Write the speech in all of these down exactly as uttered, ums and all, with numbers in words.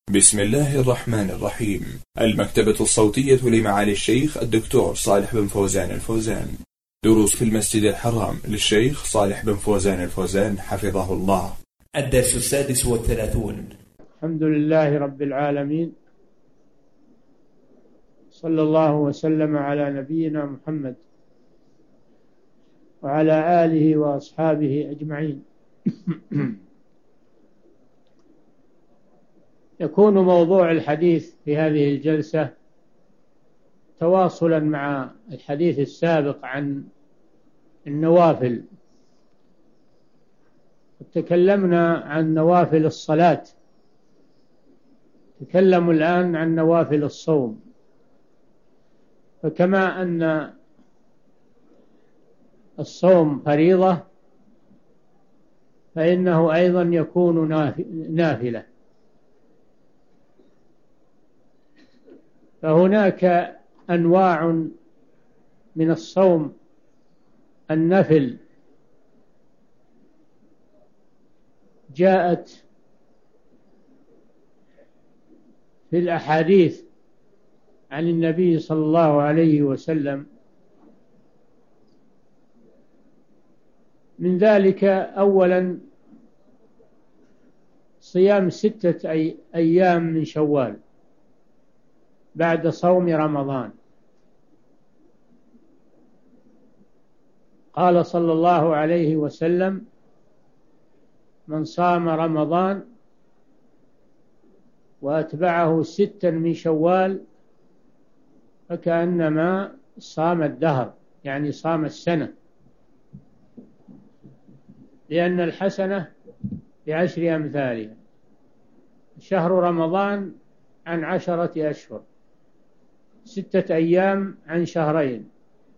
بسم الله الرحمن الرحيم. المكتبة الصوتية لمعالي الشيخ الدكتور صالح بن فوزان الفوزان. دروس في المسجد الحرام للشيخ صالح بن فوزان الفوزان حفظه الله. الدرس السادس والثلاثون. الحمد لله رب العالمين، صلى الله وسلم على نبينا محمد وعلى آله وأصحابه أجمعين. يكون موضوع الحديث في هذه الجلسة تواصلا مع الحديث السابق عن النوافل. تكلمنا عن نوافل الصلاة، تكلم الآن عن نوافل الصوم. فكما أن الصوم فريضة فإنه أيضا يكون نافلة. فهناك أنواع من الصوم النفل جاءت في الأحاديث عن النبي صلى الله عليه وسلم. من ذلك أولا صيام ستة أي أيام من شوال بعد صوم رمضان. قال صلى الله عليه وسلم: من صام رمضان وأتبعه ستا من شوال فكأنما صام الدهر، يعني صام السنة، لأن الحسنة بعشر أمثالها. شهر رمضان عن عشرة أشهر، ستة أيام عن شهرين،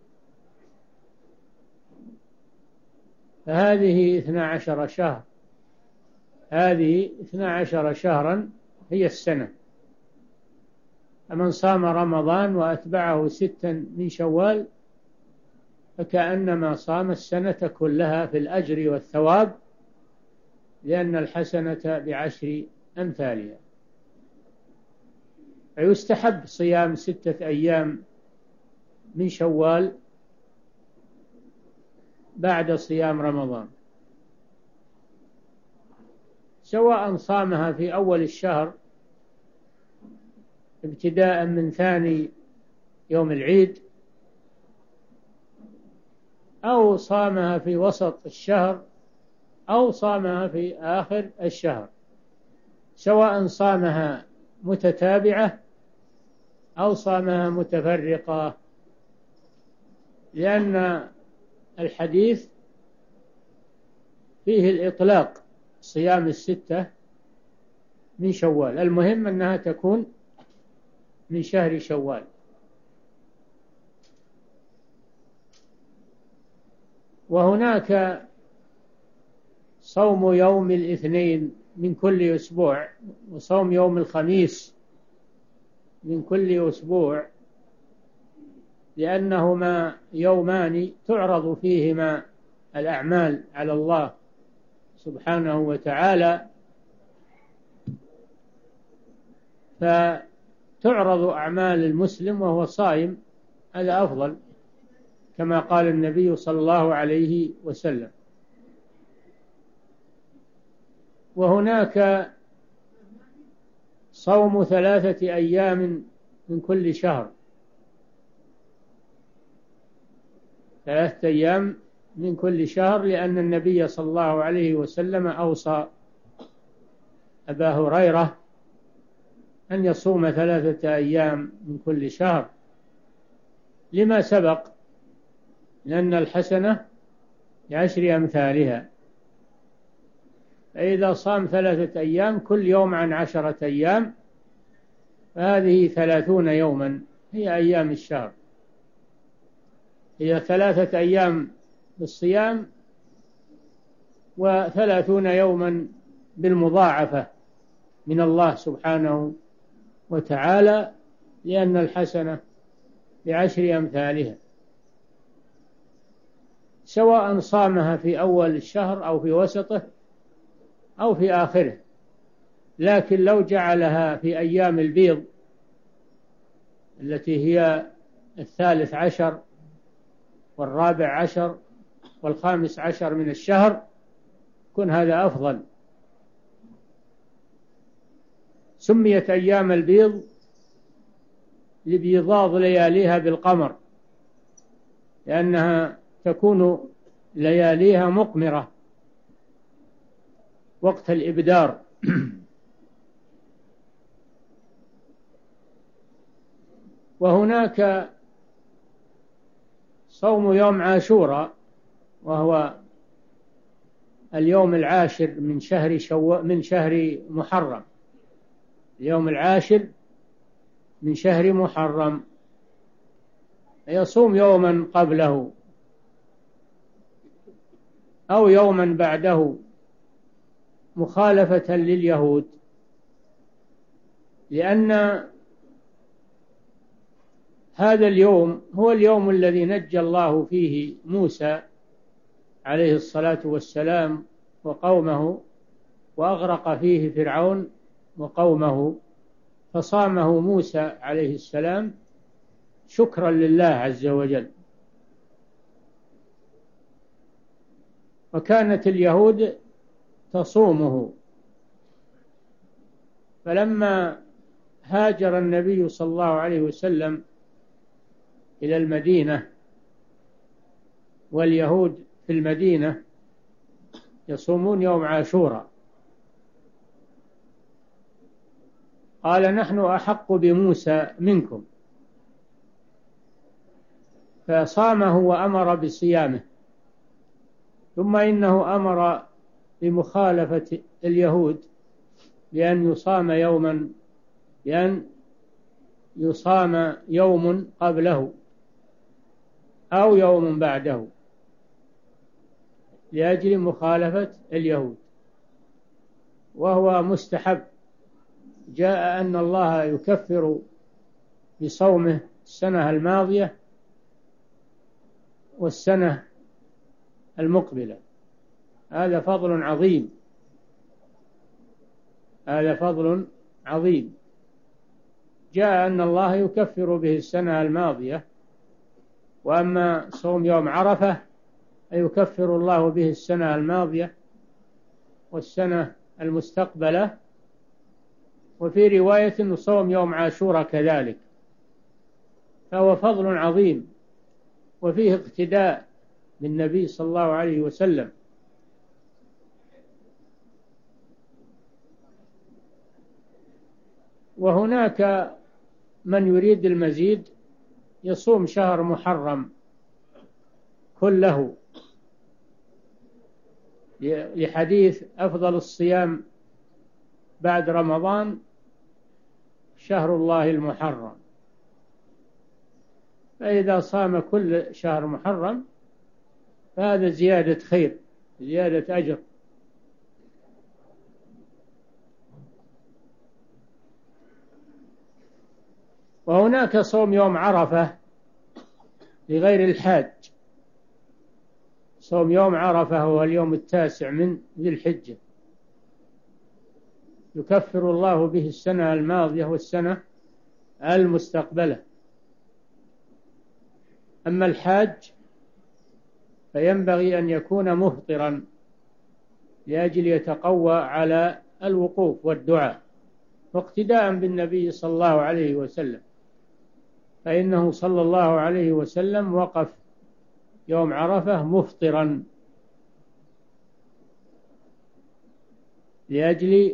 فهذه اثنا عشر شهر، هذه اثنا عشر شهرا هي السنة. فمن صام رمضان وأتبعه ستا من شوال فكأنما صام السنة كلها في الأجر والثواب، لأن الحسنة بعشر أمثالها. فيستحب صيام ستة أيام من شوال بعد صيام رمضان، سواء صامها في أول الشهر ابتداء من ثاني يوم العيد، أو صامها في وسط الشهر، أو صامها في آخر الشهر، سواء صامها متتابعة أو صامها متفرقة، لأن الحديث فيه الإطلاق، صيام الستة من شوال. المهم أنها تكون من شهر شوال. وهناك صوم يوم الاثنين من كل أسبوع، وصوم يوم الخميس من كل أسبوع، لأنهما يومان تعرض فيهما الأعمال على الله سبحانه وتعالى، فتعرض أعمال المسلم وهو صائم، هذا أفضل، كما قال النبي صلى الله عليه وسلم. وهناك صوم ثلاثة أيام من كل شهر، ثلاثة أيام من كل شهر، لأن النبي صلى الله عليه وسلم أوصى أبا هريرة أن يصوم ثلاثة أيام من كل شهر لما سبق، لأن الحسنة بعشر أمثالها. فإذا صام ثلاثة أيام كل يوم عن عشرة أيام فهذه ثلاثون يوما هي أيام الشهر. هي ثلاثة أيام بالصيام وثلاثون يوما بالمضاعفة من الله سبحانه وتعالى، لأن الحسنة بعشر أمثالها، سواء صامها في أول الشهر أو في وسطه أو في آخره. لكن لو جعلها في أيام البيض التي هي الثالث عشر والرابع عشر والخامس عشر من الشهر يكون هذا أفضل. سميت أيام البيض لبيضاض لياليها بالقمر، لأنها تكون لياليها مقمرة وقت الإبدار. وهناك صوم يوم عاشوراء، وهو اليوم العاشر من شهر شو... من شهر محرم، اليوم العاشر من شهر محرم، يصوم يوما قبله أو يوما بعده مخالفة لليهود، لأن هذا اليوم هو اليوم الذي نجى الله فيه موسى عليه الصلاة والسلام وقومه، وأغرق فيه فرعون وقومه، فصامه موسى عليه السلام شكرا لله عز وجل. وكانت اليهود تصومه، فلما هاجر النبي صلى الله عليه وسلم إلى المدينة واليهود في المدينة يصومون يوم عاشوراء، قال نحن أحق بموسى منكم، فصامه وأمر بصيامه. ثم إنه أمر بمخالفة اليهود بأن يصام يوما بأن يصام يوم قبله أو يوم بعده لأجل مخالفة اليهود، وهو مستحب. جاء أن الله يكفر بصومه السنة الماضية والسنة المقبلة، هذا فضل عظيم، هذا فضل عظيم. جاء أن الله يكفر به السنة الماضية، وأما صوم يوم عرفة يكفر الله به السنة الماضية والسنة المستقبلة. وفي رواية صوم يوم عاشوراء كذلك، فهو فضل عظيم، وفيه اقتداء بالنبي صلى الله عليه وسلم. وهناك من يريد المزيد يصوم شهر محرم كله، لحديث أفضل الصيام بعد رمضان شهر الله المحرم، فإذا صام كل شهر محرم فهذا زيادة خير، زيادة أجر. وهناك صوم يوم عرفة لغير الحاج. صوم يوم عرفة هو اليوم التاسع من ذي الحجة، يكفر الله به السنة الماضية والسنة المستقبلة. أما الحاج فينبغي أن يكون مفطرا لأجل يتقوى على الوقوف والدعاء، واقتداء بالنبي صلى الله عليه وسلم، فإنه صلى الله عليه وسلم وقف يوم عرفة مفطرا لأجل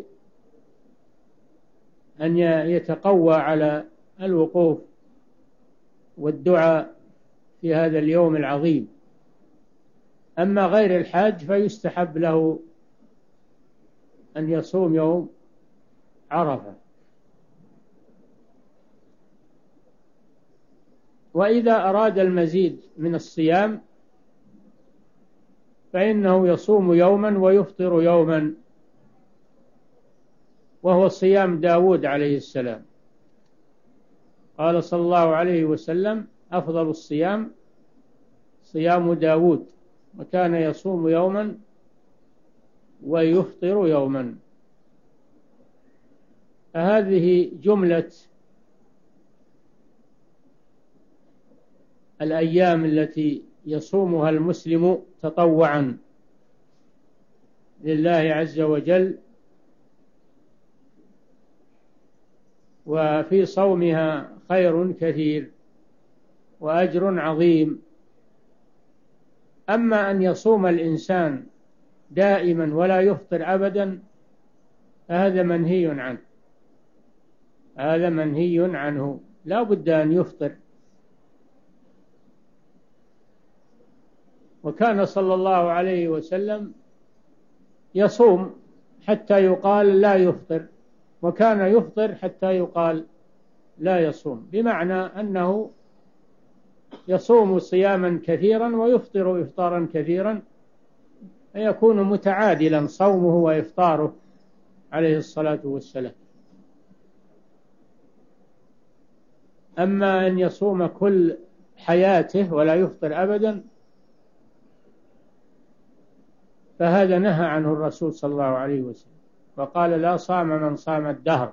أن يتقوى على الوقوف والدعاء في هذا اليوم العظيم. أما غير الحاج فيستحب له أن يصوم يوم عرفة. وإذا أراد المزيد من الصيام فإنه يصوم يوما ويفطر يوما، وهو صيام داود عليه السلام. قال صلى الله عليه وسلم أفضل الصيام صيام داود، وكان يصوم يوما ويفطر يوما. فهذه جملة الأيام التي يصومها المسلم تطوعا لله عز وجل، وفي صومها خير كثير وأجر عظيم. أما أن يصوم الإنسان دائما ولا يفطر أبدا فهذا منهي عنه، هذا منهي عنه، لا بد أن يفطر. وكان صلى الله عليه وسلم يصوم حتى يقال لا يفطر، وكان يفطر حتى يقال لا يصوم، بمعنى أنه يصوم صياما كثيرا ويفطر إفطارا كثيرا، فيكون متعادلا صومه وإفطاره عليه الصلاة والسلام. أما أن يصوم كل حياته ولا يفطر أبدا فهذا نهى عنه الرسول صلى الله عليه وسلم، وقال لا صام من صام الدهر.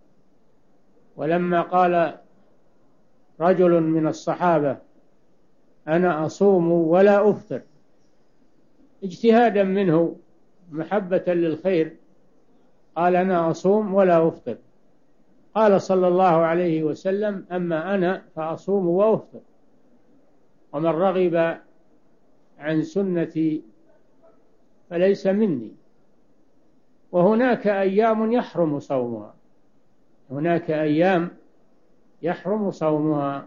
ولما قال رجل من الصحابة أنا أصوم ولا أفطر اجتهادا منه محبة للخير، قال أنا أصوم ولا أفطر، قال صلى الله عليه وسلم أما أنا فأصوم وأفطر، ومن رغب عن سنتي فليس مني. وهناك أيام يحرم صومها، هناك أيام يحرم صومها،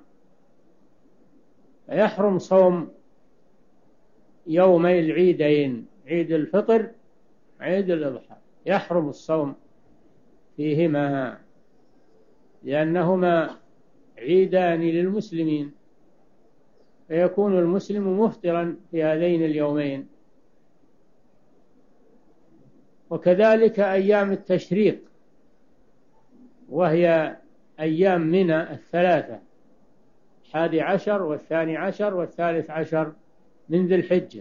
يحرم صوم يومي العيدين، عيد الفطر عيد الأضحى، يحرم الصوم فيهما لأنهما عيدان للمسلمين، فيكون المسلم مفطرا في هذين اليومين. وكذلك أيام التشريق وهي أيام منى الثلاثة، الحادي عشر والثاني عشر والثالث عشر من ذي الحجة،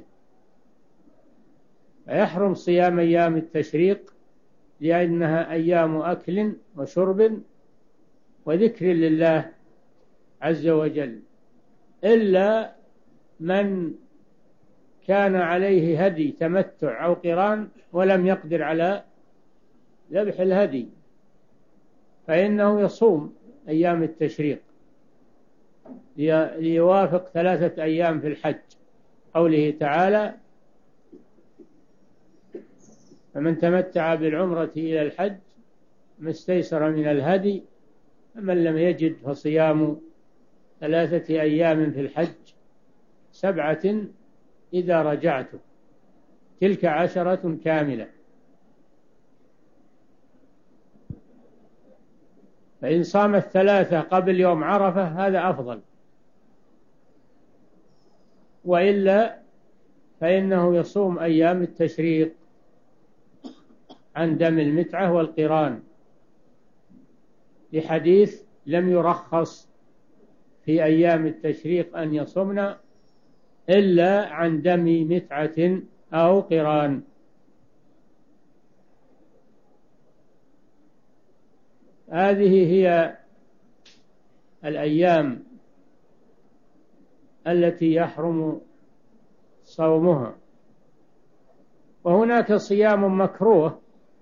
فيحرم صيام أيام التشريق لأنها أيام أكل وشرب وذكر لله عز وجل، إلا من كان عليه هدي تمتع أو قران ولم يقدر على ذبح الهدي فإنه يصوم أيام التشريق ليوافق ثلاثة أيام في الحج، قوله تعالى فمن تمتع بالعمرة إلى الحج ما استيسر من الهدي، فمن لم يجد فصيام ثلاثة أيام في الحج سبعة إذا رجعتم تلك عشرة كاملة. فإن صام الثلاثة قبل يوم عرفة هذا أفضل، وإلا فإنه يصوم أيام التشريق عن دم المتعة والقران، لحديث لم يرخص في أيام التشريق أن يصومن إلا عن دم متعة أو قران. هذه هي الأيام التي يحرم صومها. وهناك صيام مكروه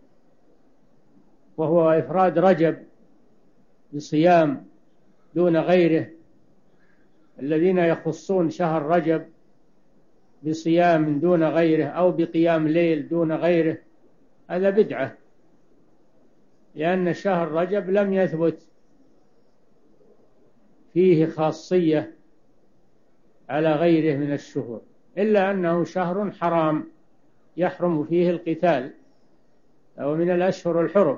وهو إفراد رجب بصيام دون غيره، الذين يخصون شهر رجب بصيام دون غيره أو بقيام ليل دون غيره، هذا بدعة، لأن شهر رجب لم يثبت فيه خاصية على غيره من الشهور، إلا أنه شهر حرام يحرم فيه القتال أو من الأشهر الحرم.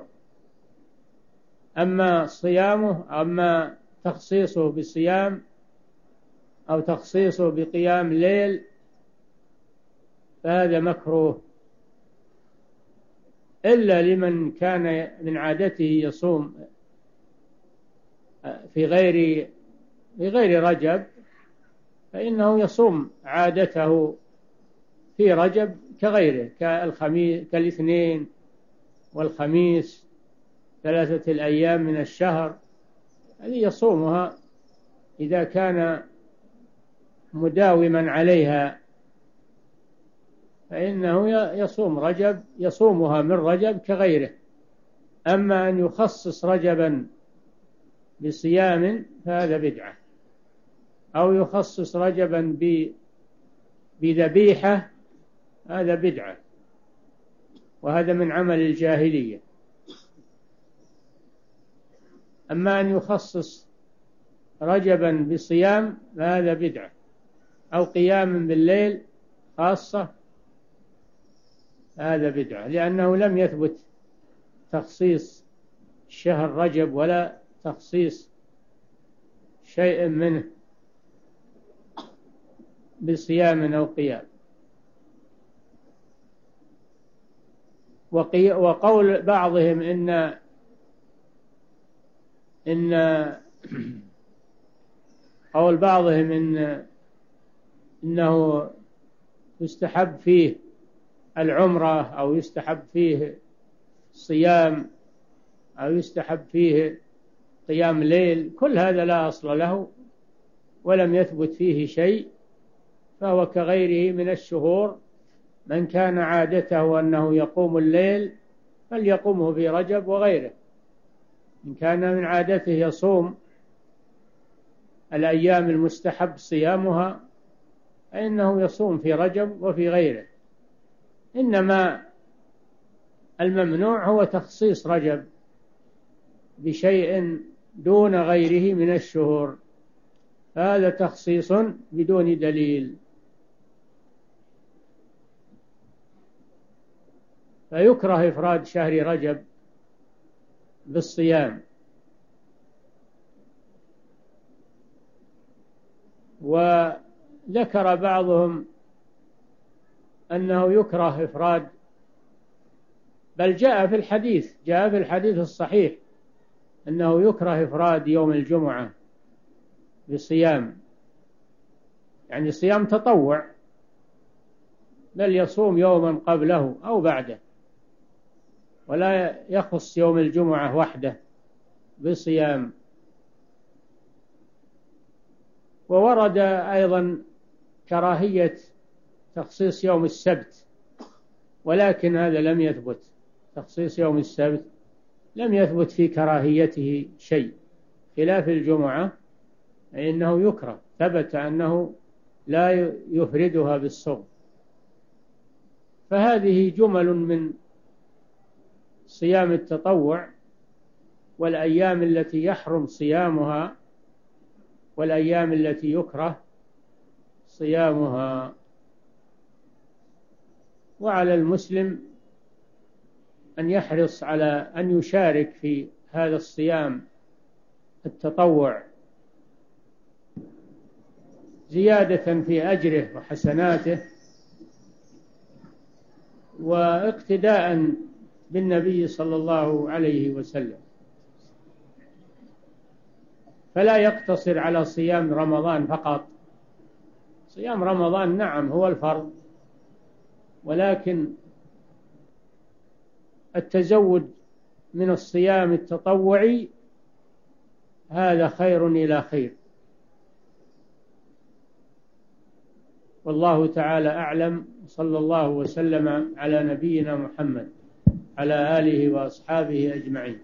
أما صيامه أما تخصيصه بصيام أو تخصيصه بقيام ليل فهذا مكروه، إلا لمن كان من عادته يصوم في غير في غير رجب فإنه يصوم عادته في رجب كغيره، كالخميس كالاثنين والخميس ثلاثة الأيام من الشهر هذه يصومها إذا كان مداوما عليها، فإنه يصوم رجب يصومها من رجب كغيره. أما أن يخصص رجبا بصيام فهذا بدعة، أو يخصص رجبا بذبيحة هذا بدعة، وهذا من عمل الجاهلية. أما أن يخصص رجبا بصيام فهذا بدعة، أو قيام بالليل خاصة هذا بدعة، لأنه لم يثبت تخصيص شهر رجب ولا تخصيص شيء منه بصيام أو قيام. وقول بعضهم إن إن قول بعضهم إن إنه يستحب فيه العمرة أو يستحب فيه الصيام أو يستحب فيه قيام ليل، كل هذا لا أصل له ولم يثبت فيه شيء، فهو كغيره من الشهور. من كان عادته أنه يقوم الليل فليقومه في رجب وغيره، إن كان من عادته يصوم الأيام المستحب صيامها فإنه يصوم في رجب وفي غيره. إنما الممنوع هو تخصيص رجب بشيء دون غيره من الشهور، هذا تخصيص بدون دليل. فيكره إفراد شهر رجب بالصيام. وذكر بعضهم أنه يكره إفراد، بل جاء في الحديث جاء في الحديث الصحيح أنه يكره إفراد يوم الجمعة بصيام، يعني صيام تطوع، بل يصوم يوما قبله أو بعده، ولا يخص يوم الجمعة وحده بصيام. وورد أيضا كراهية تخصيص يوم السبت، ولكن هذا لم يثبت، تخصيص يوم السبت لم يثبت في كراهيته شيء، خلاف الجمعة فإنه يكره، ثبت أنه لا يفردها بالصوم. فهذه جمل من صيام التطوع والأيام التي يحرم صيامها والأيام التي يكره صيامها. وعلى المسلم أن يحرص على أن يشارك في هذا الصيام التطوع زيادة في أجره وحسناته، واقتداء بالنبي صلى الله عليه وسلم، فلا يقتصر على صيام رمضان فقط. صيام رمضان نعم هو الفرض، ولكن التزود من الصيام التطوعي هذا خير إلى خير. والله تعالى أعلم، صلى الله وسلم على نبينا محمد على آله وأصحابه أجمعين.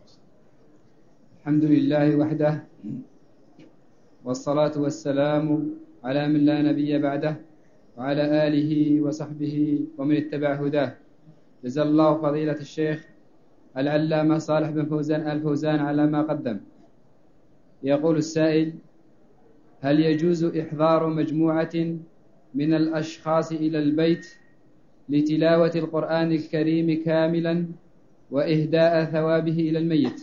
الحمد لله وحده، والصلاة والسلام على من لا نبي بعده، وعلى آله وصحبه ومن اتبع هداه. جزا الله فضيلة الشيخ العلامة صالح بن فوزان الفوزان على ما قدم. يقول السائل: هل يجوز إحضار مجموعة من الأشخاص إلى البيت لتلاوة القرآن الكريم كاملا وإهداء ثوابه إلى الميت؟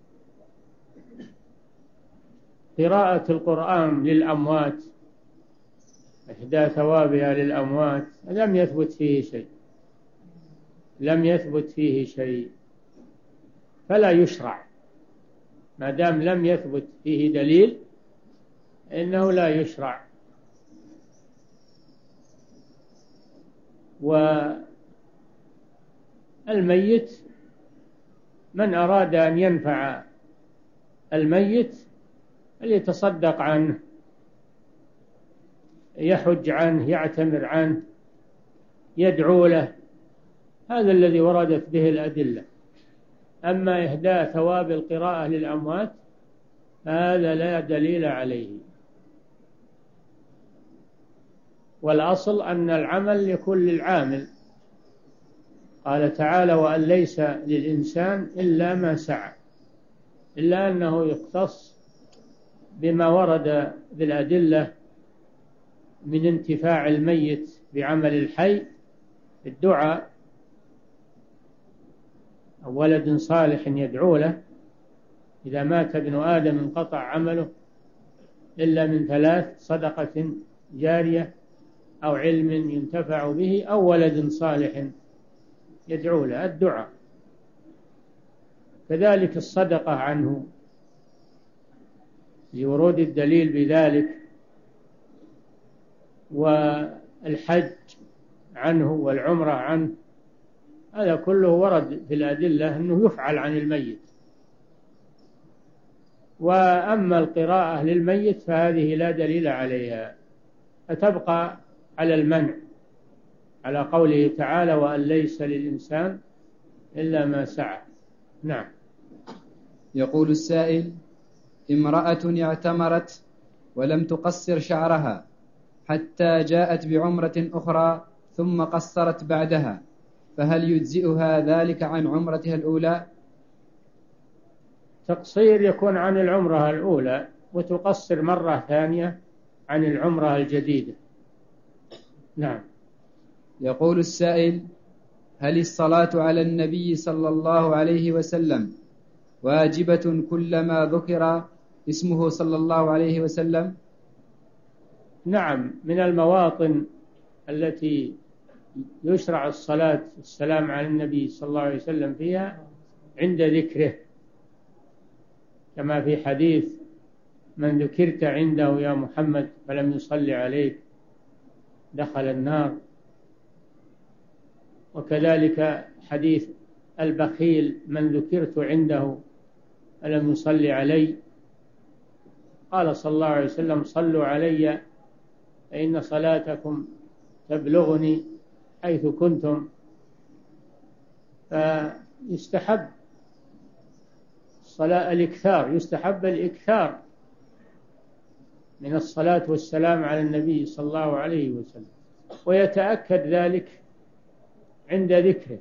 قراءة القرآن للأموات، إهداء ثوابها للأموات، لم يثبت فيه شيء، لم يثبت فيه شيء، فلا يشرع. ما دام لم يثبت فيه دليل إنه لا يشرع. والميت من أراد أن ينفع الميت فليتصدق عنه، يحج عنه، يعتمر عنه، يدعو له، هذا الذي وردت به الأدلة. أما إهداء ثواب القراءة للأموات هذا لا دليل عليه. والأصل أن العمل يكون للعامل. قال تعالى: وأن ليس للإنسان إلا ما سعى، إلا أنه يختص بما ورد بالأدلة من انتفاع الميت بعمل الحي، الدعاء أو ولد صالح يدعو له. إذا مات ابن آدم انقطع عمله إلا من ثلاث: صدقة جارية أو علم ينتفع به أو ولد صالح يدعو له، الدعاء. كذلك الصدقة عنه لورود الدليل بذلك، والحج عنه والعمرة عنه، هذا كله ورد في الأدلة أنه يفعل عن الميت. وأما القراءة للميت فهذه لا دليل عليها، فتبقى على المنع، على قوله تعالى: وأن ليس للإنسان إلا ما سعى. نعم. يقول السائل: امرأة اعتمرت ولم تقصر شعرها حتى جاءت بعمرة أخرى ثم قصرت بعدها، فهل يجزئها ذلك عن عمرتها الأولى؟ تقصير يكون عن العمرة الأولى، وتقصر مرة ثانية عن العمرة الجديدة. نعم. يقول السائل: هل الصلاة على النبي صلى الله عليه وسلم واجبة كلما ذكر اسمه صلى الله عليه وسلم؟ نعم، من المواطن التي يشرع الصلاة والسلام على النبي صلى الله عليه وسلم فيها عند ذكره، كما في حديث: من ذكرت عنده يا محمد فلم يصلي عليك دخل النار. وكذلك حديث البخيل: من ذكرت عنده فلم يصلي علي. قال صلى الله عليه وسلم: صلوا علي فإن صلاتكم تبلغني حيث كنتم. فيستحب الصلاة الإكثار، يستحب الإكثار من الصلاة والسلام على النبي صلى الله عليه وسلم، ويتأكد ذلك عند ذكره.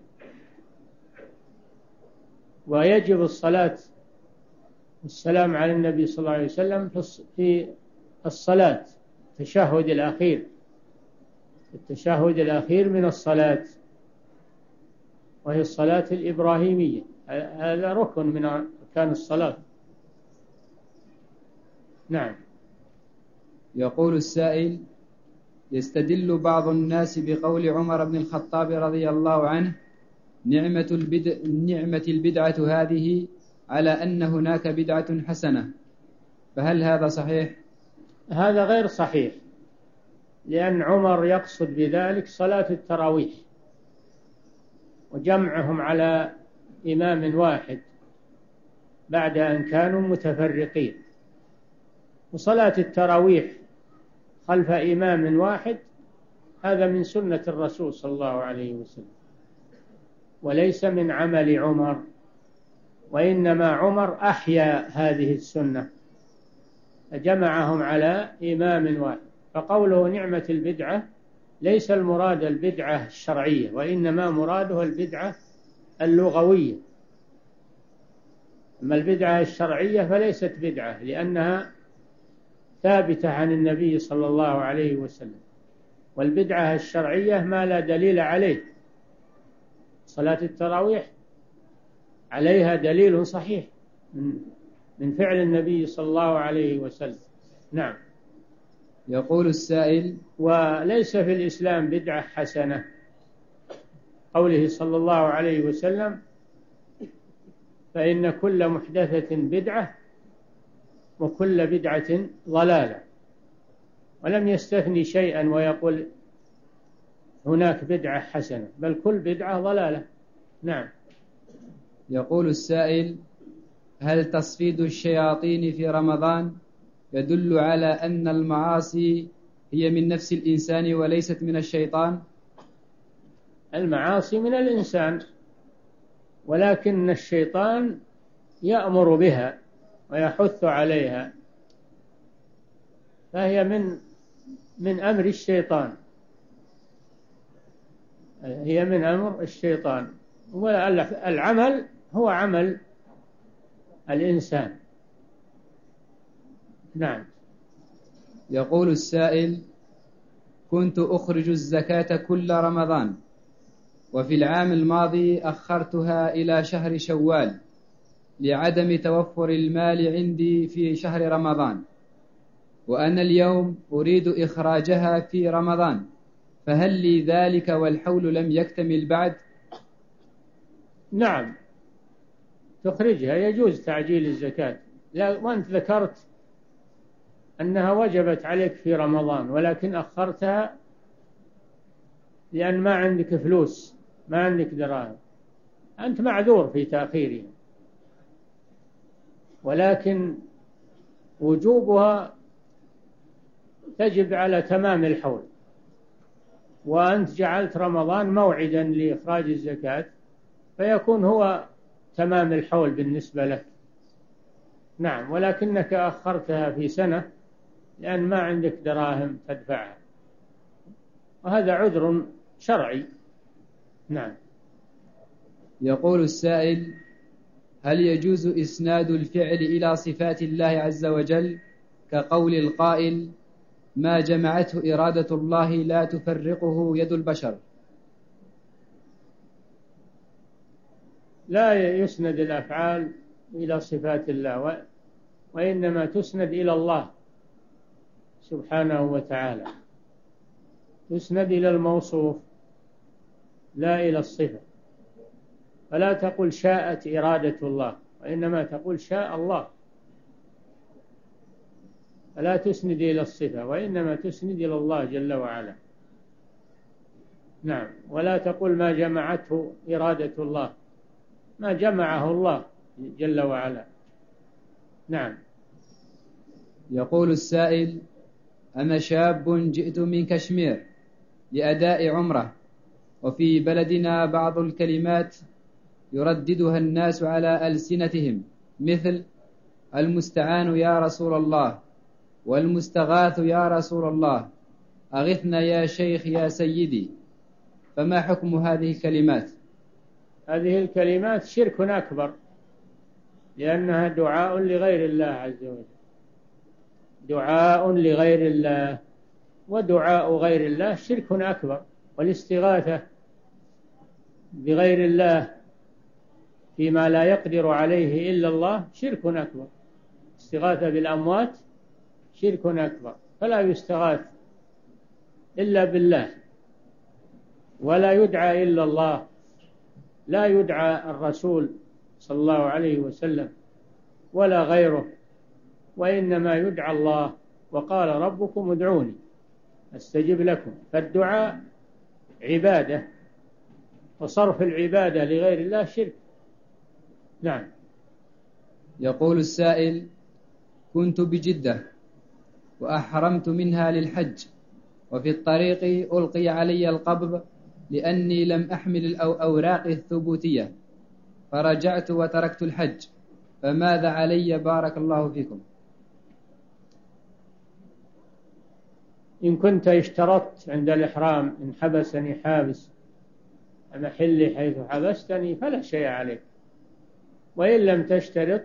ويجب الصلاة والسلام على النبي صلى الله عليه وسلم في الصلاة، التشهد الأخير، التشهد الأخير من الصلاة، وهي الصلاة الإبراهيمية، هذا ركن من أركان الصلاة. نعم. يقول السائل: يستدل بعض الناس بقول عمر بن الخطاب رضي الله عنه: نعمة, البدع نعمة البدعة هذه، على أن هناك بدعة حسنة، فهل هذا صحيح؟ هذا غير صحيح، لأن عمر يقصد بذلك صلاة التراويح وجمعهم على إمام واحد بعد أن كانوا متفرقين. وصلاة التراويح خلف إمام واحد هذا من سنة الرسول صلى الله عليه وسلم، وليس من عمل عمر، وإنما عمر أحيا هذه السنة فجمعهم على إمام واحد. فقوله نعمة البدعة ليس المراد البدعة الشرعية، وإنما مراده البدعة اللغوية. أما البدعة الشرعية فليست بدعة، لأنها ثابتة عن النبي صلى الله عليه وسلم. والبدعة الشرعية ما لا دليل عليه. صلاة التراويح عليها دليل صحيح من فعل النبي صلى الله عليه وسلم. نعم. يقول السائل: وليس في الإسلام بدعة حسنة، قوله صلى الله عليه وسلم: فإن كل محدثة بدعة وكل بدعة ضلالة. ولم يستثني شيئا ويقول هناك بدعة حسنة، بل كل بدعة ضلالة. نعم. يقول السائل: هل تصفيد الشياطين في رمضان يدل على أن المعاصي هي من نفس الإنسان وليست من الشيطان؟ المعاصي من الإنسان، ولكن الشيطان يأمر بها ويحث عليها، فهي من من أمر الشيطان، هي من أمر الشيطان، والعمل هو عمل الإنسان. نعم. يقول السائل: كنت أخرج الزكاة كل رمضان، وفي العام الماضي أخرتها إلى شهر شوال لعدم توفر المال عندي في شهر رمضان، وأنا اليوم أريد إخراجها في رمضان، فهل لي ذلك والحول لم يكتمل بعد؟ نعم، تخرجها، يجوز تعجيل الزكاة. لا، وأنت ذكرت أنها وجبت عليك في رمضان ولكن أخرتها لأن ما عندك فلوس، ما عندك دراهم، أنت معذور في تأخيرها، ولكن وجوبها تجب على تمام الحول، وأنت جعلت رمضان موعدا لإخراج الزكاة، فيكون هو تمام الحول بالنسبة لك. نعم، ولكنك أخرتها في سنة لأن ما عندك دراهم تدفعها، وهذا عذر شرعي. نعم. يقول السائل: هل يجوز إسناد الفعل إلى صفات الله عز وجل كقول القائل: ما جمعته إرادة الله لا تفرقه يد البشر؟ لا يسند الأفعال إلى صفات الله، وإنما تسند إلى الله سبحانه وتعالى، تسند إلى الموصوف لا إلى الصفة، فلا تقل شاءت إرادة الله، وإنما تقول شاء الله، فلا تسند إلى الصفة وإنما تسند إلى الله جل وعلا. نعم. ولا تقول ما جمعته إرادة الله، ما جمعه الله جل وعلا. نعم. يقول السائل: أنا شاب جئت من كشمير لأداء عمرة، وفي بلدنا بعض الكلمات يرددها الناس على ألسنتهم، مثل المستعان يا رسول الله، والمستغاث يا رسول الله، أغثنا يا شيخ يا سيدي، فما حكم هذه الكلمات؟ هذه الكلمات شرك أكبر، لأنها دعاء لغير الله عز وجل، دعاء لغير الله، ودعاء غير الله شرك أكبر، والاستغاثة بغير الله فيما لا يقدر عليه إلا الله شرك أكبر، استغاثة بالأموات شرك أكبر، فلا يستغاث إلا بالله، ولا يدعى إلا الله، لا يدعى الرسول صلى الله عليه وسلم ولا غيره، وإنما يدعى الله، وقال ربكم ادعوني أستجب لكم، فالدعاء عبادة، وصرف العبادة لغير الله شرك. نعم. يقول السائل: كنت بجدة وأحرمت منها للحج، وفي الطريق ألقي علي القبض لأني لم أحمل الأوراق الثبوتية، فرجعت وتركت الحج، فماذا علي بارك الله فيكم؟ إن كنت اشترطت عند الإحرام إن حبسني حابس محلي حيث حبستني فلا شيء عليك، وإن لم تشترط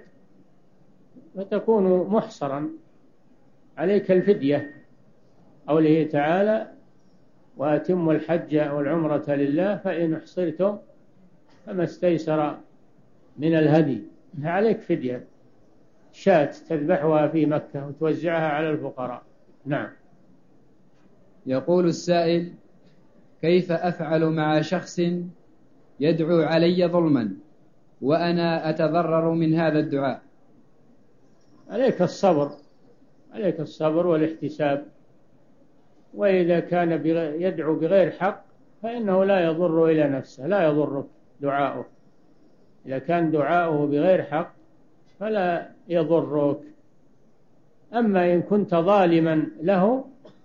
فتكون محصرا، عليك الفدية، قوله تعالى: وأتموا الحج والعمرة لله فإن احصرتم فما استيسر من الهدي، عليك فدية شاة تذبحها في مكة وتوزعها على الفقراء. نعم. يقول السائل: كيف أفعل مع شخص يدعو علي ظلما وأنا أتضرر من هذا الدعاء؟ عليك الصبر، عليك الصبر والاحتساب، وإذا كان يدعو بغير حق فإنه لا يضر إلى نفسه، لا يضرك دعاؤه، إذا كان دعاؤه بغير حق فلا يضرك. أما إن كنت ظالما له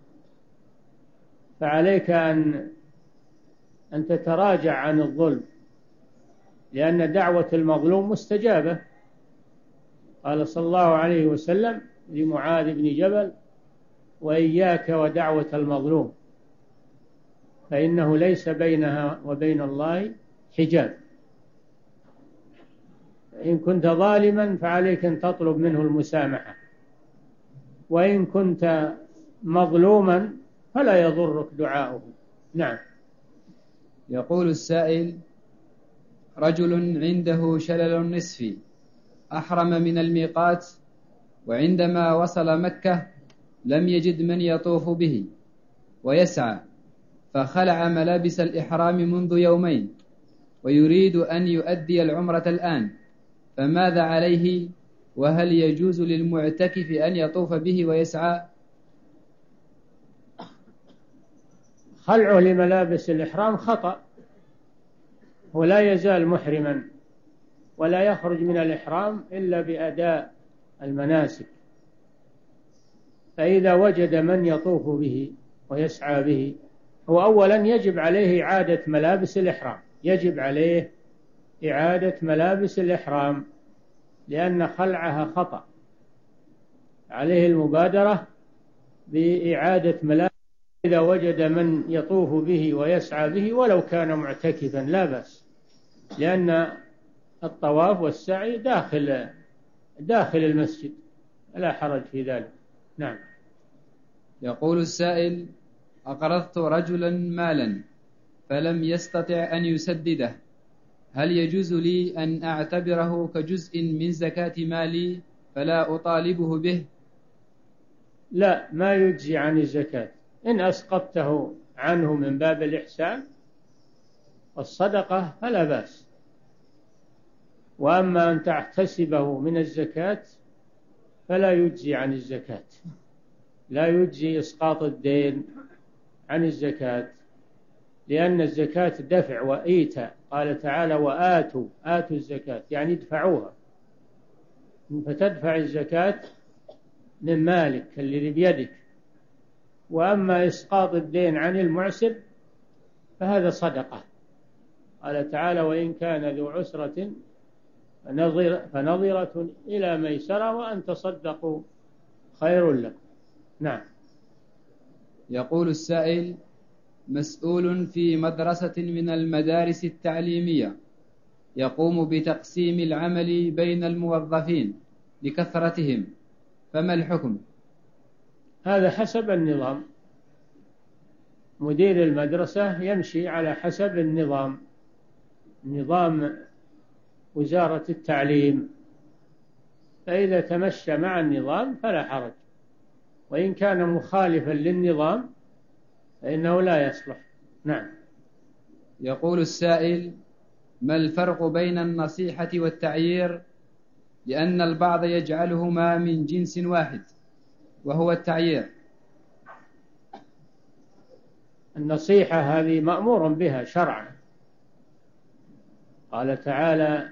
فعليك أن أن تتراجع عن الظلم، لأن دعوة المظلوم مستجابة. قال صلى الله عليه وسلم لمعاذ بن جبل: وإياك ودعوة المظلوم فإنه ليس بينها وبين الله حجاب. إن كنت ظالما فعليك أن تطلب منه المسامحة، وإن كنت مظلوما فلا يضرك دعاؤه. نعم. يقول السائل: رجل عنده شلل نصفي أحرم من الميقات، وعندما وصل مكة لم يجد من يطوف به ويسعى، فخلع ملابس الإحرام منذ يومين ويريد أن يؤدي العمرة الآن، فماذا عليه؟ وهل يجوز للمعتكف أن يطوف به ويسعى؟ خلعه لملابس الإحرام خطأ، ولا يزال محرما ولا يخرج من الإحرام إلا بأداء المناسك. فإذا وجد من يطوف به ويسعى به، هو أولا يجب عليه إعادة ملابس الإحرام، يجب عليه إعادة ملابس الإحرام لأن خلعها خطأ، عليه المبادرة بإعادة ملابس. إذا وجد من يطوف به ويسعى به ولو كان معتكفا لا بأس، لأن الطواف والسعي داخل داخل المسجد، لا حرج في ذلك. نعم. يقول السائل: أقرضت رجلا مالا فلم يستطع أن يسدده، هل يجوز لي أن أعتبره كجزء من زكاة مالي فلا أطالبه به؟ لا، ما يجزي عن الزكاة. إن أسقطته عنه من باب الإحسان والصدقة فلا بأس، وأما أن تحتسبه من الزكاة فلا يجزي عن الزكاة، لا يجزي إسقاط الدين عن الزكاة، لأن الزكاة دفع وإيتاء. قال تعالى: وآتوا آتوا الزكاة، يعني ادفعوها، فتدفع الزكاة من مالك الذي بيدك. وأما إسقاط الدين عن المعسر فهذا صدقة. قال تعالى: وإن كان ذو عسرة فنظرة إلى ميسرة وأن تصدقوا خير لكم. نعم. يقول السائل: مسؤول في مدرسة من المدارس التعليمية يقوم بتقسيم العمل بين الموظفين لكثرتهم، فما الحكم؟ هذا حسب النظام، مدير المدرسة يمشي على حسب النظام، نظام وزارة التعليم، فإذا تمشى مع النظام فلا حرج، وإن كان مخالفا للنظام فإنه لا يصلح. نعم. يقول السائل: ما الفرق بين النصيحة والتعيير؟ لأن البعض يجعلهما من جنس واحد وهو التعيير. النصيحة هذه مأمور بها شرعا، قال تعالى: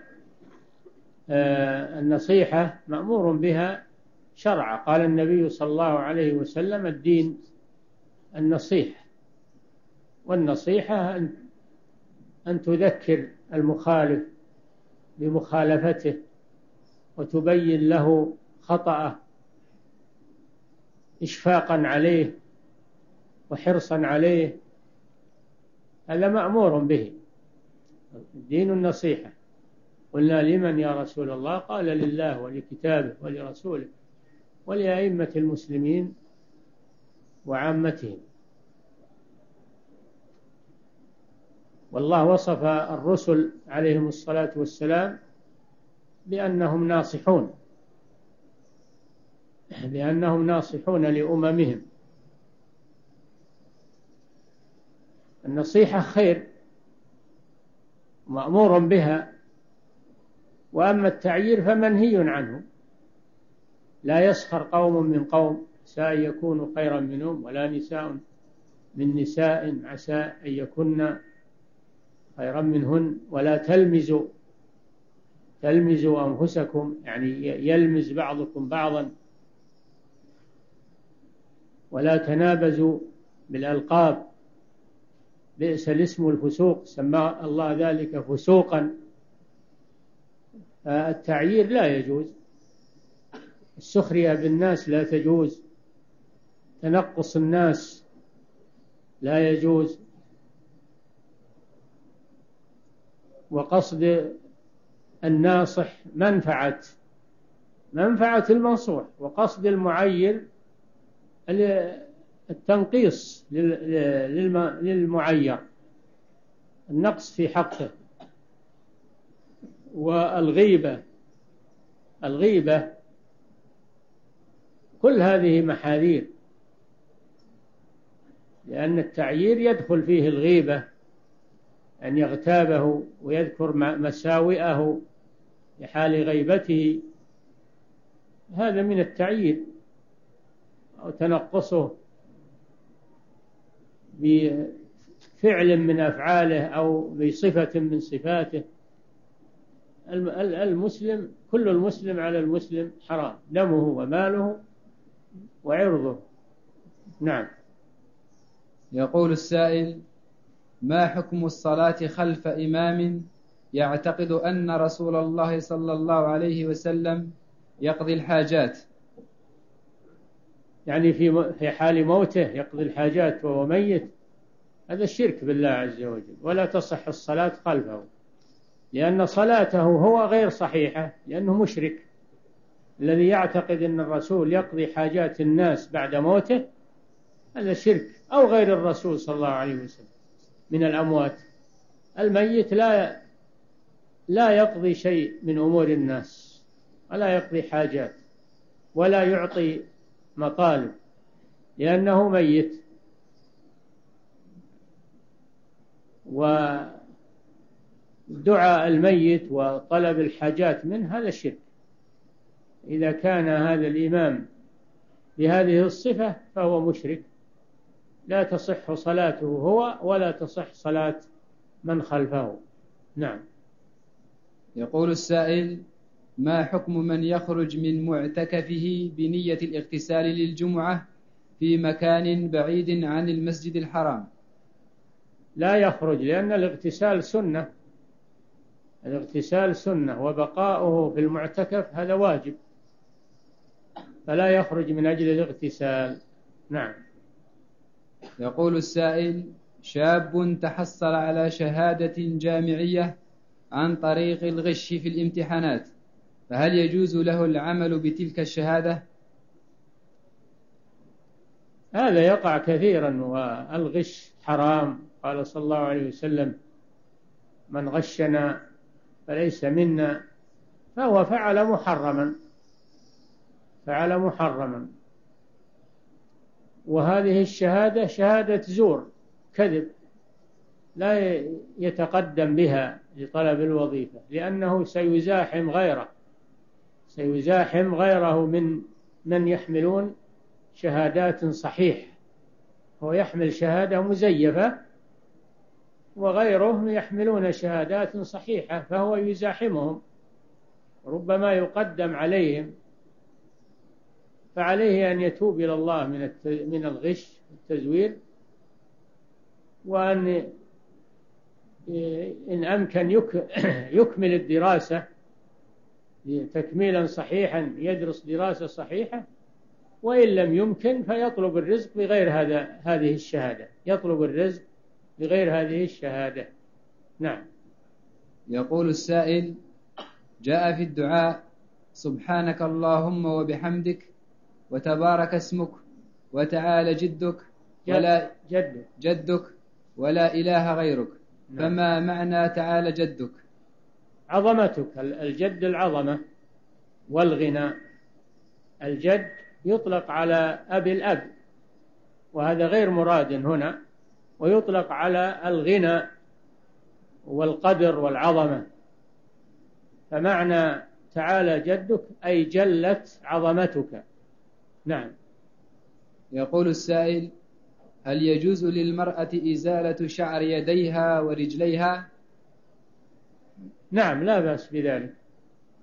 آه النصيحة مأمور بها شرعا. قال النبي صلى الله عليه وسلم: الدين النصيحة، والنصيحة أن, أن تذكر المخالف بمخالفته وتبين له خطأه إشفاقا عليه وحرصا عليه، هذا مأمور به. الدين النصيحة. قلنا: لمن يا رسول الله؟ قال: لله ولكتابه ولرسوله ولأئمة المسلمين وعامتهم. والله وصف الرسل عليهم الصلاة والسلام بأنهم ناصحون، بأنهم ناصحون لأممهم. النصيحة خير مأمور بها، وأما التعيير فمنهي عنه. لا يسخر قوم من قوم عسى أن يكونوا خيرا منهم، ولا نساء من نساء عسى أن يكن خيرا منهن، ولا تلمزوا تلمزوا أنفسكم، يعني يلمز بعضكم بعضا. ولا تنابزوا بالألقاب، بئس الاسم الفسوق، سمى الله ذلك فسوقا. التعيير لا يجوز، السخرية بالناس لا تجوز، تنقص الناس لا يجوز، وقصد الناصح منفعة منفعة المنصوح، وقصد المعير التنقيص للمعير، النقص في حقه. والغيبة الغيبة كل هذه محاذير، لأن التعيير يدخل فيه الغيبة، أن يغتابه ويذكر مساوئه لحال غيبته، هذا من التعيير، أو تنقصه بفعل من أفعاله أو بصفة من صفاته. المسلم، كل المسلم على المسلم حرام، دمه وماله وعرضه. نعم. يقول السائل: ما حكم الصلاة خلف إمام يعتقد أن رسول الله صلى الله عليه وسلم يقضي الحاجات؟ يعني في في حال موته يقضي الحاجات وهو ميت، هذا الشرك بالله عز وجل، ولا تصح الصلاة خلفه، لأن صلاته هو غير صحيحة، لأنه مشرك. الذي يعتقد أن الرسول يقضي حاجات الناس بعد موته هذا شرك، أو غير الرسول صلى الله عليه وسلم من الأموات. الميت لا لا يقضي شيء من أمور الناس، ولا يقضي حاجات، ولا يعطي مطالب، لأنه ميت. ودعاء الميت وطلب الحاجات منه هذا شرك. إذا كان هذا الإمام بهذه الصفة فهو مشرك، لا تصح صلاته هو ولا تصح صلاة من خلفه. نعم. يقول السائل: ما حكم من يخرج من معتكفه بنية الاغتسال للجمعة في مكان بعيد عن المسجد الحرام؟ لا يخرج، لأن الاغتسال سنة، الاغتسال سنة، وبقاؤه في المعتكف هذا واجب، فلا يخرج من أجل الاغتسال. نعم. يقول السائل: شاب تحصل على شهادة جامعية عن طريق الغش في الامتحانات، فهل يجوز له العمل بتلك الشهادة؟ هذا يقع كثيرا، والغش حرام، قال صلى الله عليه وسلم: من غشنا فليس منا، فهو فعل محرما فعل محرما وهذه الشهادة شهادة زور، كذب، لا يتقدم بها لطلب الوظيفة، لأنه سيزاحم غيره سيزاحم غيره من من يحملون شهادات صحيح. هو يحمل شهادة مزيفة وغيره يحملون شهادات صحيحة، فهو يزاحمهم، ربما يقدم عليهم، فعليه أن يتوب إلى الله من من الغش والتزوير، وأن إن أمكن يكمل الدراسة تكميلا صحيحا، يدرس دراسة صحيحة، وإن لم يمكن فيطلب الرزق بغير هذا هذه الشهادة يطلب الرزق بغير هذه الشهادة. نعم. يقول السائل: جاء في الدعاء: سبحانك اللهم وبحمدك وتبارك اسمك وتعالى جدك ولا جدك, جدك ولا إله غيرك. نعم. فما معنى تعالى جدك؟ عظمتك، الجد العظمة والغنى. الجد يطلق على أبي الأب، وهذا غير مراد هنا، ويطلق على الغنى والقدر والعظمة. فمعنى تعالى جدك أي جلت عظمتك. نعم. يقول السائل: هل يجوز للمرأة إزالة شعر يديها ورجليها؟ نعم، لا بأس بذلك،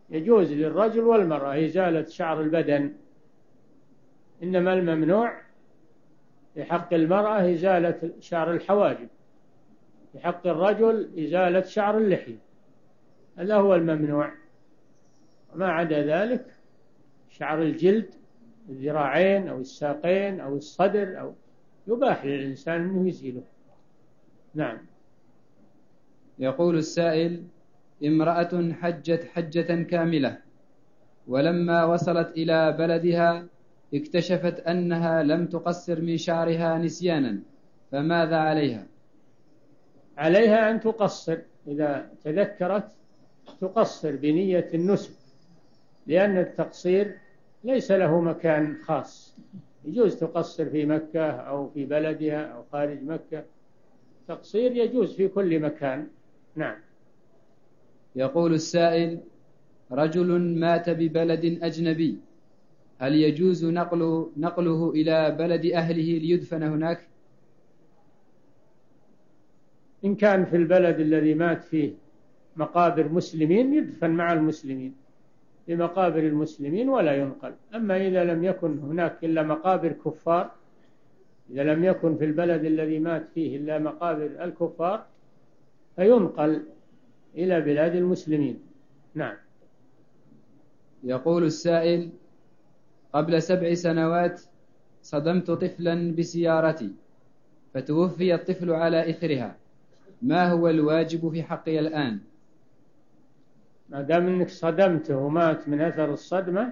يجوز للرجل والمرأة إزالة شعر البدن، إنما الممنوع في حق المرأة إزالة شعر الحواجب، في حق الرجل إزالة شعر اللحية، هذا هو الممنوع. وما عدا ذلك شعر الجلد، الذراعين أو الساقين أو الصدر أو يباح للإنسان أنه يزيله. نعم. يقول السائل: امرأة حجت حجة كاملة، ولما وصلت إلى بلدها اكتشفت أنها لم تقصر من شعرها نسيانا، فماذا عليها؟ عليها أن تقصر، إذا تذكرت تقصر بنية النسك، لأن التقصير ليس له مكان خاص، يجوز تقصر في مكة أو في بلدها أو خارج مكة، تقصير يجوز في كل مكان. نعم. يقول السائل: رجل مات ببلد أجنبي، هل يجوز نقل نقله إلى بلد أهله ليدفن هناك؟ إن كان في البلد الذي مات فيه مقابر مسلمين يدفن مع المسلمين في مقابر المسلمين ولا ينقل. أما إذا لم يكن هناك إلا مقابر كفار، إذا لم يكن في البلد الذي مات فيه إلا مقابر الكفار فينقل إلى بلاد المسلمين. نعم. يقول السائل: قبل سبع سنوات صدمت طفلا بسيارتي فتوفي الطفل على إثرها، ما هو الواجب في حقي الآن؟ ما دام أنك صدمته ومات من أثر الصدمة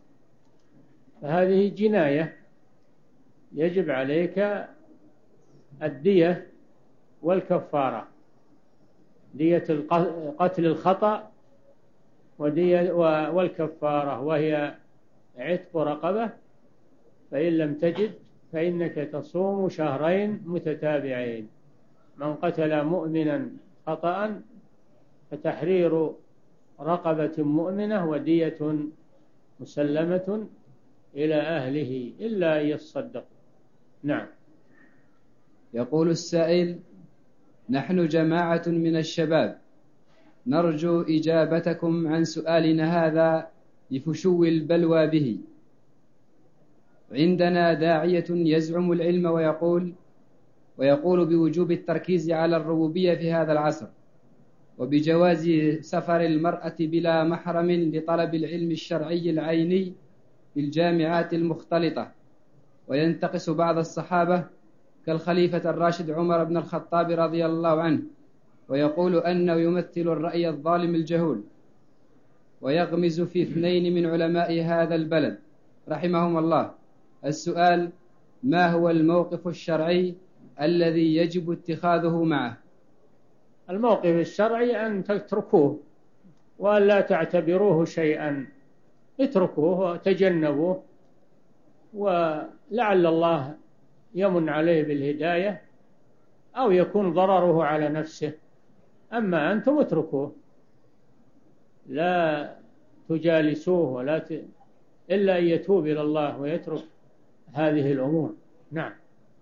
فهذه جناية، يجب عليك الدية والكفارة، دية قتل الخطأ ودية والكفارة، وهي عتق رقبة، فإن لم تجد فإنك تصوم شهرين متتابعين. من قتل مؤمنا خطأ فتحرير رقبة مؤمنة ودية مسلمة إلى أهله إلا أن يصدق. نعم. يقول السائل: نحن جماعة من الشباب نرجو إجابتكم عن سؤالنا هذا لفشو البلوى به. عندنا داعية يزعم العلم ويقول ويقول بوجوب التركيز على الربوبية في هذا العصر، وبجواز سفر المرأة بلا محرم لطلب العلم الشرعي العيني في الجامعات المختلطة، وينتقص بعض الصحابة كالخليفة الراشد عمر بن الخطاب رضي الله عنه، ويقول أنه يمثل الرأي الظالم الجهول، ويغمز في اثنين من علماء هذا البلد رحمهم الله. السؤال: ما هو الموقف الشرعي الذي يجب اتخاذه معه؟ الموقف الشرعي أن تتركوه وأن لا تعتبروه شيئا، اتركوه وتجنبوه، ولعل الله يمن عليه بالهداية أو يكون ضرره على نفسه. أما أنتم اتركوه، لا تجالسوه ولا ت... إلا أن يتوب إلى الله ويترك هذه الأمور. نعم.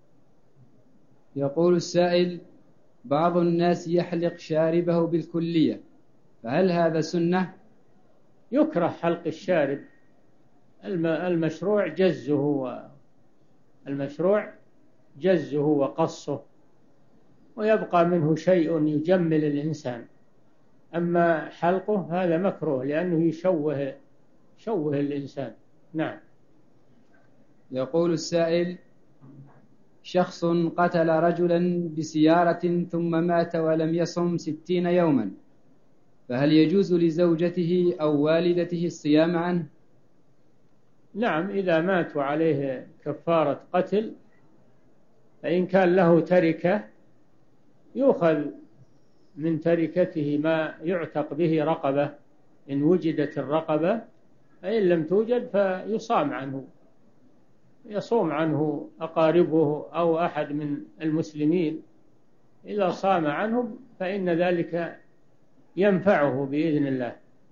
يقول السائل: بعض الناس يحلق شاربه بالكلية، فهل هذا سنة؟ يكره حلق الشارب، المشروع جزه و... المشروع جزه وقصه، ويبقى منه شيء يجمل الإنسان. أما حلقه هذا مكروه لأنه يشوه شوه الإنسان. نعم. يقول السائل: شخص قتل رجلا بسيارة ثم مات ولم يصم ستين يوما، فهل يجوز لزوجته أو والدته الصيام عنه؟ نعم، إذا مات وعليه كفارة قتل فإن كان له تركة يؤخذ من تركته ما يعتق به رقبة إن وجدت الرقبة، فإن لم توجد فيصام عنه، يصوم عنه أقاربه أو أحد من المسلمين، إذا صام عنهم فإن ذلك ينفعه بإذن الله.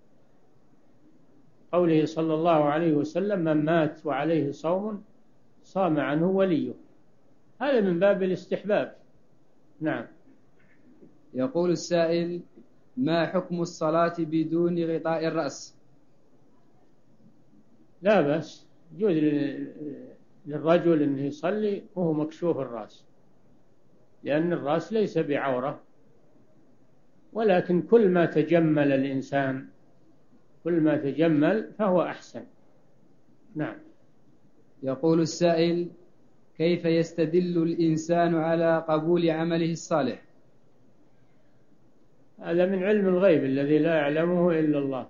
قوله صلى الله عليه وسلم: من مات وعليه صوم صام عنه وليه، هذا من باب الاستحباب. نعم. يقول السائل: ما حكم الصلاة بدون غطاء الرأس لا بأس، يجوز للرجل أنه يصلي وهو مكشوف الرأس، لأن الرأس ليس بعورة، ولكن كل ما تجمل الإنسان كل ما تجمل فهو أحسن. نعم. يقول السائل: كيف يستدل الإنسان على قبول عمله الصالح؟ هذا من علم الغيب الذي لا يعلمه إلا الله،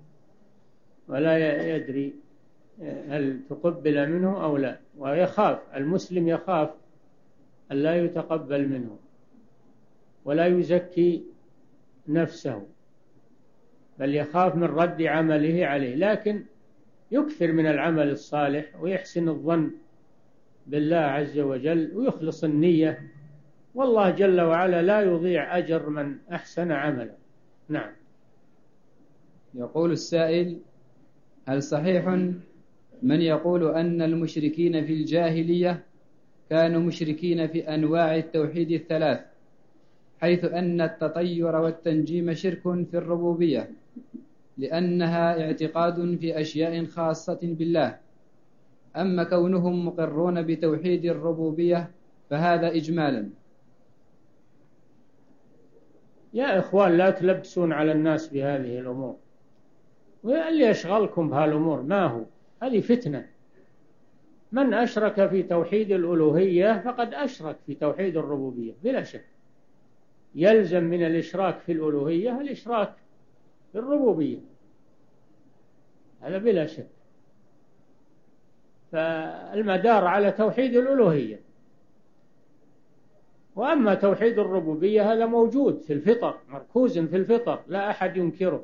ولا يدري هل تقبل منه أو لا، ويخاف المسلم يخاف أن لا يتقبل منه ولا يزكي نفسه، بل يخاف من رد عمله عليه، لكن يكثر من العمل الصالح ويحسن الظن بالله عز وجل ويخلص النية، والله جل وعلا لا يضيع أجر من أحسن عملا. نعم. يقول السائل: هل صحيح من يقول أن المشركين في الجاهلية كانوا مشركين في أنواع التوحيد الثلاث، حيث أن التطير والتنجيم شرك في الربوبية لأنها اعتقاد في أشياء خاصة بالله، أما كونهم مقرون بتوحيد الربوبية فهذا إجمالا؟ يا إخوان، لا تلبسون على الناس بهذه الأمور، واللي يشغلكم بهالأمور ما هو، هذه فتنة. من أشرك في توحيد الألوهية فقد أشرك في توحيد الربوبية بلا شك، يلزم من الإشراك في الألوهية الإشراك في الربوبية، هذا بلا شك. فالمدار على توحيد الألوهية، وأما توحيد الربوبية هذا موجود في الفطر، مركوز في الفطر، لا أحد ينكره،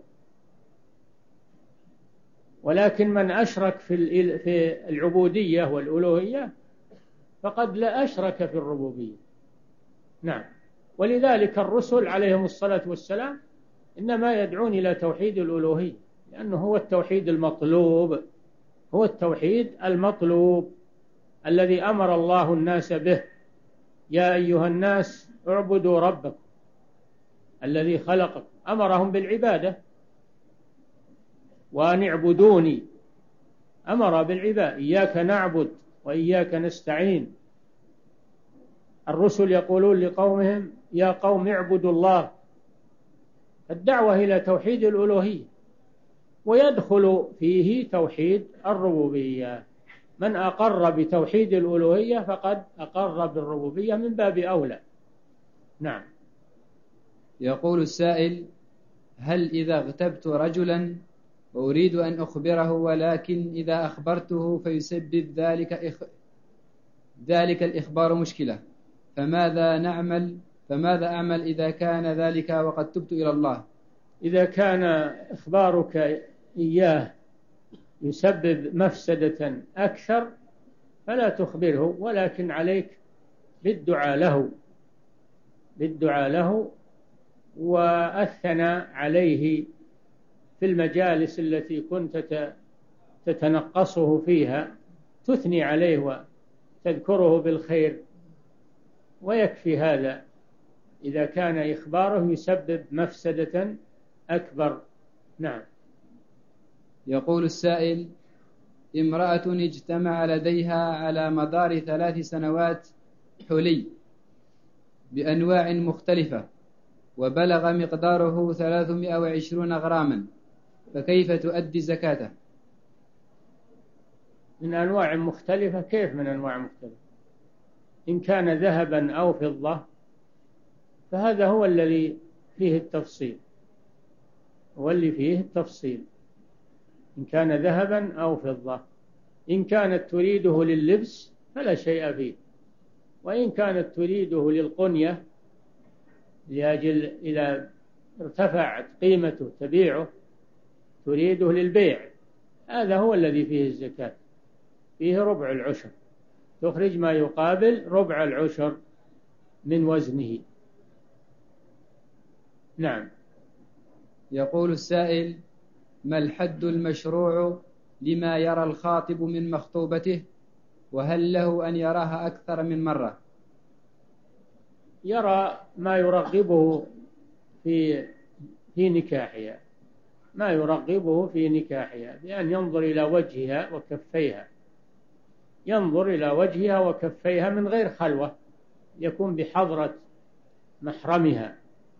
ولكن من أشرك في العبودية والألوهية فقد لا أشرك في الربوبية. نعم. ولذلك الرسل عليهم الصلاة والسلام إنما يدعون إلى توحيد الألوهية، لأنه هو التوحيد المطلوب، هو التوحيد المطلوب الذي أمر الله الناس به: يا أيها الناس اعبدوا ربكم الذي خلقكم، أمرهم بالعبادة، وأن اعبدوني أمر بالعبادة، إياك نعبد وإياك نستعين. الرسل يقولون لقومهم: يا قوم اعبدوا الله، الدعوة إلى توحيد الألوهية، ويدخل فيه توحيد الربوبية. من أقر بتوحيد الألوهية فقد أقر بالربوبية من باب أولى. نعم. يقول السائل: هل إذا اغتبت رجلا وأريد أن أخبره، ولكن إذا أخبرته فيسبب ذلك إخ... ذلك الإخبار مشكلة، فماذا نعمل فماذا أعمل إذا كان ذلك وقد تبت إلى الله؟ إذا كان إخبارك إياه يسبب مفسدة أكثر فلا تخبره، ولكن عليك بالدعاء له بالدعاء له والثناء عليه في المجالس التي كنت تتنقصه فيها، تثني عليه وتذكره بالخير، ويكفي هذا إذا كان إخباره يسبب مفسدة أكبر. نعم. يقول السائل: امرأة اجتمع لديها على مدار ثلاث سنوات حلي بأنواع مختلفة وبلغ مقداره ثلاثمائة وعشرين غراما، فكيف تؤدي زكاته؟ من أنواع مختلفة؟ كيف من أنواع مختلفة؟ إن كان ذهبا أو فضة فهذا هو الذي فيه التفصيل، هو اللي فيه التفصيل إن كان ذهبا أو فضة. إن كانت تريده لللبس فلا شيء فيه، وإن كانت تريده للقنية لأجل إذا ارتفعت قيمته تبيعه، تريده للبيع، هذا هو الذي فيه الزكاة، فيه ربع العشر، تخرج ما يقابل ربع العشر من وزنه. نعم. يقول السائل: ما الحد المشروع لما يرى الخاطب من مخطوبته، وهل له أن يراها أكثر من مرة؟ يرى ما يرغبه في في نكاحها، ما يرغبه في نكاحها، بأن ينظر إلى وجهها وكفيها، ينظر إلى وجهها وكفيها من غير خلوة، يكون بحضرة محرمها،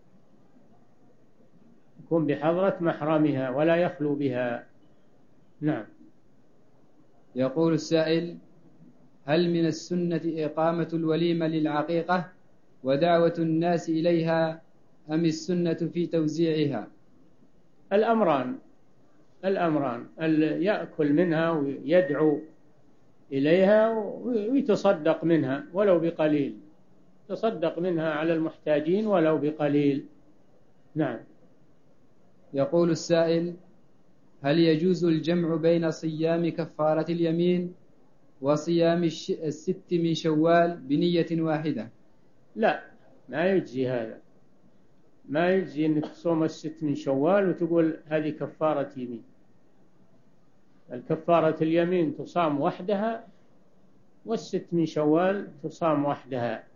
يكون بحضرة محرمها ولا يخلو بها. نعم. يقول السائل: هل من السنة إقامة الوليمة للعقيقة ودعوة الناس إليها، أم السنة في توزيعها؟ الأمران الأمران يأكل منها ويدعو إليها ويتصدق منها ولو بقليل، تصدق منها على المحتاجين ولو بقليل. نعم. يقول السائل: هل يجوز الجمع بين صيام كفارة اليمين وصيام الست من شوال بنية واحدة؟ لا، ما يجزي هذا، ما يجزي أنك تصوم الست من شوال وتقول هذه كفارة يمين. الكفارة اليمين تصام وحدها، والست من شوال تصام وحدها،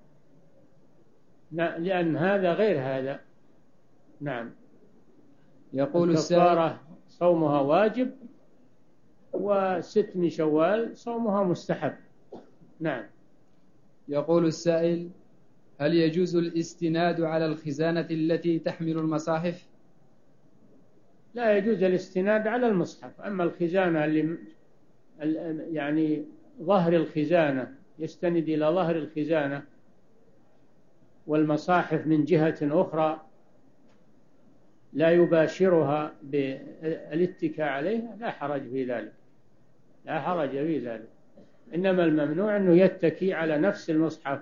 لأن هذا غير هذا. نعم. يقول الكفارة صومها واجب، وست من شوال صومها مستحب. نعم. يقول السائل: هل يجوز الاستناد على الخزانة التي تحمل المصاحف؟ لا يجوز الاستناد على المصحف، أما الخزانة اللي يعني ظهر الخزانة، يستند إلى ظهر الخزانة والمصاحف من جهة أخرى لا يباشرها بالاتكاء عليها، لا حرج في ذلك، لا حرج في ذلك. إنما الممنوع أنه يتكي على نفس المصحف.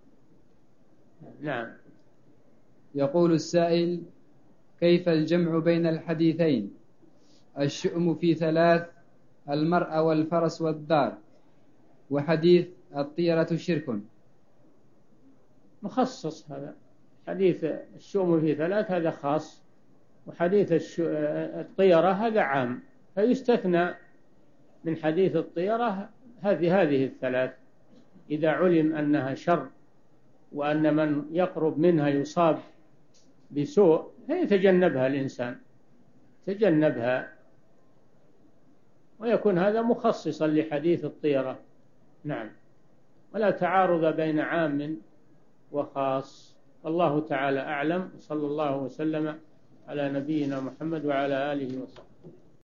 نعم. يقول السائل: كيف الجمع بين الحديثين، الشؤم في ثلاث، المرأة والفرس والدار، وحديث الطيرة شرك؟ مخصص هذا، حديث الشؤم في ثلاث هذا خاص، وحديث الطيرة هذا عام، فيستثنى من حديث الطيرة هذه هذه الثلاث إذا علم أنها شر، وأن من يقرب منها يصاب بسوء فيتجنبها الإنسان، تجنبها، ويكون هذا مخصصا لحديث الطيرة. نعم. ولا تعارض بين عام وخاص. الله تعالى أعلم، صلى الله وسلم على نبينا محمد وعلى آله وصحبه.